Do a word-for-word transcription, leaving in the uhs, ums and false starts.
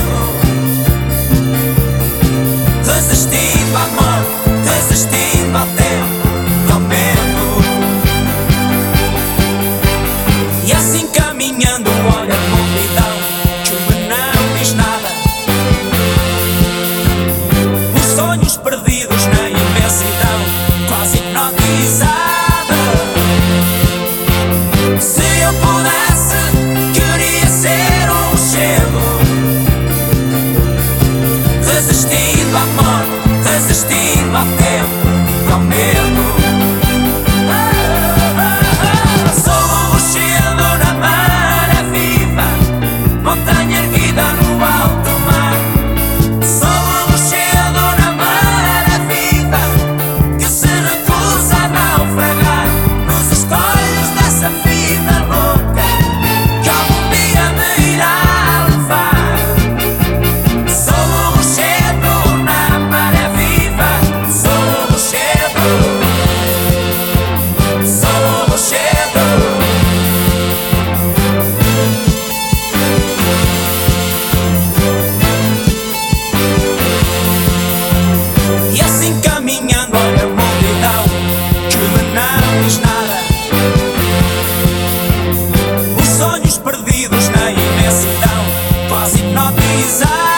medo, resistindo à morte, resistindo ao tempo e ao medo. E assim caminhando, olha a multidão que me não diz nada. Os sonhos perdidos na imensidão, quase hipnotizada. Se eu pudesse, queria ser um gelo, resistindo à morte, resistindo ao tempo e ao medo. Sou um rochedo na maré viva, montanha erguida no alto mar. Sou um rochedo na maré viva, que se recusa a naufragar nos escolhos dessa vida louca, que algum dia me irá levar. Sou um rochedo na maré viva, sou um rochedo, sou um rochedo. E assim caminhando, olha a multidão que me não diz nada. Os sonhos perdidos na imensidão, quase hipnotizados.